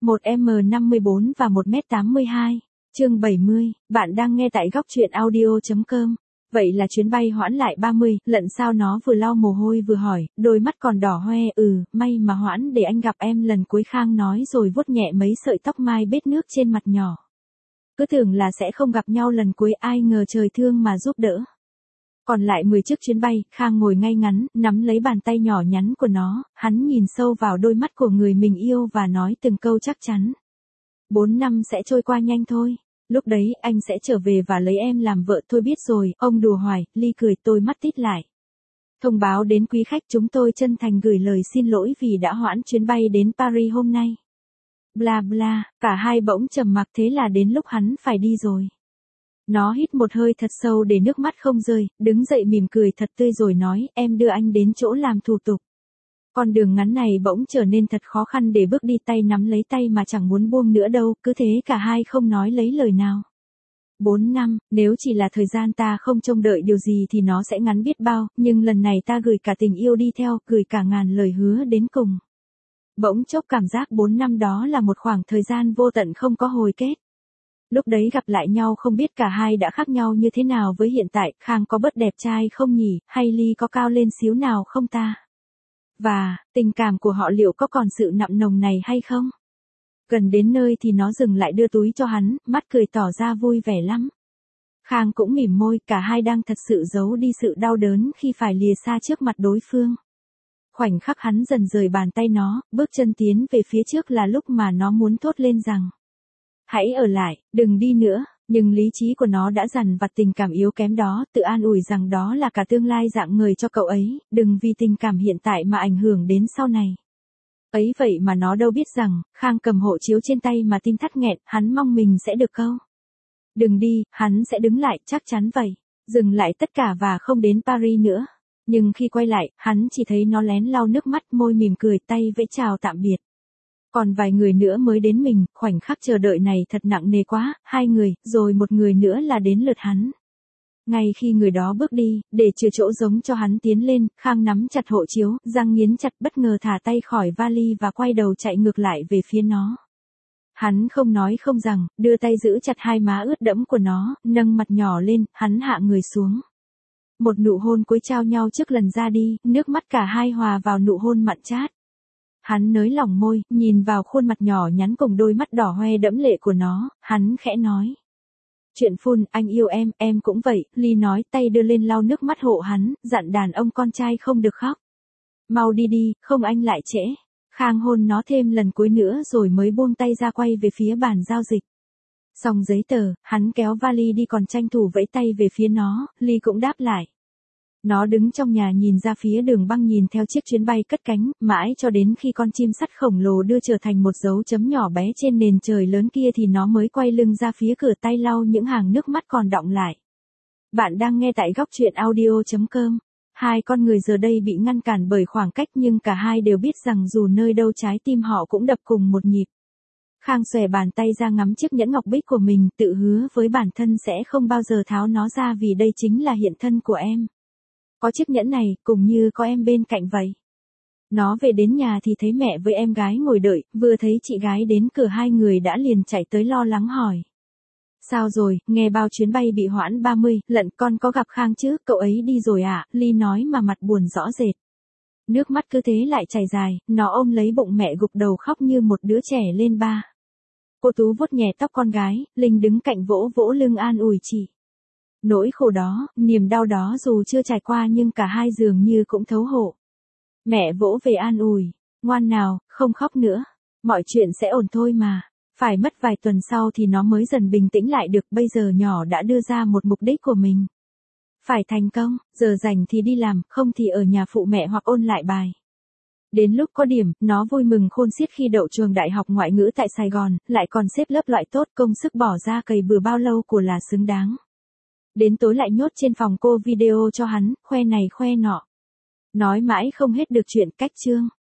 1m54 và 1m82. Chương 70, bạn đang nghe tại góc truyện audio.com. Vậy là chuyến bay hoãn lại 30, lận sao nó vừa lau mồ hôi vừa hỏi, đôi mắt còn đỏ hoe, may mà hoãn để anh gặp em lần cuối, Khang nói rồi vuốt nhẹ mấy sợi tóc mai bết nước trên mặt nhỏ. Cứ tưởng là sẽ không gặp nhau lần cuối, ai ngờ trời thương mà giúp đỡ. Còn lại 10 chiếc chuyến bay, Khang ngồi ngay ngắn, nắm lấy bàn tay nhỏ nhắn của nó, hắn nhìn sâu vào đôi mắt của người mình yêu và nói từng câu chắc chắn. 4 năm sẽ trôi qua nhanh thôi. Lúc đấy anh sẽ trở về và lấy em làm vợ thôi, biết rồi, ông đùa hoài. Ly cười, tôi mắt tít lại. Thông báo đến quý khách, chúng tôi chân thành gửi lời xin lỗi vì đã hoãn chuyến bay đến Paris hôm nay. Bla bla, cả hai bỗng trầm mặc, thế là đến lúc hắn phải đi rồi. Nó hít một hơi thật sâu để nước mắt không rơi, đứng dậy mỉm cười thật tươi rồi nói, em đưa anh đến chỗ làm thủ tục. Con đường ngắn này bỗng trở nên thật khó khăn để bước đi, tay nắm lấy tay mà chẳng muốn buông nữa đâu, cứ thế cả hai không nói lấy lời nào. 4 năm, nếu chỉ là thời gian ta không trông đợi điều gì thì nó sẽ ngắn biết bao, nhưng lần này ta gửi cả tình yêu đi theo, gửi cả ngàn lời hứa đến cùng. Bỗng chốc cảm giác 4 năm đó là một khoảng thời gian vô tận không có hồi kết. Lúc đấy gặp lại nhau không biết cả hai đã khác nhau như thế nào với hiện tại, Khang có bớt đẹp trai không nhỉ, hay Ly có cao lên xíu nào không ta? Và, tình cảm của họ liệu có còn sự nặng nồng này hay không? Gần đến nơi thì nó dừng lại đưa túi cho hắn, mắt cười tỏ ra vui vẻ lắm. Khang cũng mỉm môi, cả hai đang thật sự giấu đi sự đau đớn khi phải lìa xa trước mặt đối phương. Khoảnh khắc hắn dần rời bàn tay nó, bước chân tiến về phía trước là lúc mà nó muốn thốt lên rằng hãy ở lại, đừng đi nữa, nhưng lý trí của nó đã dằn vặt tình cảm yếu kém đó, tự an ủi rằng đó là cả tương lai rạng ngời cho cậu ấy, đừng vì tình cảm hiện tại mà ảnh hưởng đến sau này. Ấy vậy mà nó đâu biết rằng, Khang cầm hộ chiếu trên tay mà tim thắt nghẹn, hắn mong mình sẽ được câu. Đừng đi, hắn sẽ đứng lại, chắc chắn vậy, dừng lại tất cả và không đến Paris nữa. Nhưng khi quay lại, hắn chỉ thấy nó lén lau nước mắt, môi mỉm cười, tay vẫy chào tạm biệt. Còn vài người nữa mới đến mình, khoảnh khắc chờ đợi này thật nặng nề quá, 2 người, rồi một người nữa là đến lượt hắn. Ngay khi người đó bước đi, để chừa chỗ giống cho hắn tiến lên, Khang nắm chặt hộ chiếu, răng nghiến chặt, bất ngờ thả tay khỏi vali và quay đầu chạy ngược lại về phía nó. Hắn không nói không rằng, đưa tay giữ chặt hai má ướt đẫm của nó, nâng mặt nhỏ lên, hắn hạ người xuống. Một nụ hôn cuối trao nhau trước lần ra đi, nước mắt cả hai hòa vào nụ hôn mặn chát. Hắn nới lỏng môi, nhìn vào khuôn mặt nhỏ nhắn cùng đôi mắt đỏ hoe đẫm lệ của nó, hắn khẽ nói. Chuyện phun, anh yêu em cũng vậy, Ly nói, tay đưa lên lau nước mắt hộ hắn, dặn đàn ông con trai không được khóc. Mau đi đi, không anh lại trễ. Khang hôn nó thêm lần cuối nữa rồi mới buông tay ra quay về phía bàn giao dịch. Xong giấy tờ, hắn kéo vali đi còn tranh thủ vẫy tay về phía nó, Ly cũng đáp lại. Nó đứng trong nhà nhìn ra phía đường băng, nhìn theo chiếc chuyến bay cất cánh, mãi cho đến khi con chim sắt khổng lồ đưa trở thành một dấu chấm nhỏ bé trên nền trời lớn kia thì nó mới quay lưng ra phía cửa, tay lau những hàng nước mắt còn đọng lại. Bạn đang nghe tại góc truyện audio.com. Hai con người giờ đây bị ngăn cản bởi khoảng cách, nhưng cả hai đều biết rằng dù nơi đâu trái tim họ cũng đập cùng một nhịp. Khang xòe bàn tay ra ngắm chiếc nhẫn ngọc bích của mình, tự hứa với bản thân sẽ không bao giờ tháo nó ra vì đây chính là hiện thân của em. Có chiếc nhẫn này, cũng như có em bên cạnh vậy. Nó về đến nhà thì thấy mẹ với em gái ngồi đợi, vừa thấy chị gái đến cửa hai người đã liền chạy tới lo lắng hỏi. Sao rồi, nghe bao chuyến bay bị hoãn 30, lận con có gặp Khang chứ, cậu ấy đi rồi à, Ly nói mà mặt buồn rõ rệt. Nước mắt cứ thế lại chảy dài, nó ôm lấy bụng mẹ gục đầu khóc như một đứa trẻ lên ba. Cô Tú vuốt nhẹ tóc con gái, Linh đứng cạnh vỗ vỗ lưng an ủi chị. Nỗi khổ đó, niềm đau đó dù chưa trải qua nhưng cả hai dường như cũng thấu hộ. Mẹ vỗ về an ủi, ngoan nào, không khóc nữa, mọi chuyện sẽ ổn thôi mà. Phải mất vài tuần sau thì nó mới dần bình tĩnh lại được, bây giờ nhỏ đã đưa ra một mục đích của mình. Phải thành công, giờ rảnh thì đi làm, không thì ở nhà phụ mẹ hoặc ôn lại bài. Đến lúc có điểm, nó vui mừng khôn xiết khi đậu trường đại học ngoại ngữ tại Sài Gòn, lại còn xếp lớp loại tốt, công sức bỏ ra cày bừa bao lâu của là xứng đáng. Đến tối lại nhốt trên phòng cô video cho hắn, khoe này khoe nọ. Nói mãi không hết được chuyện, cách chương.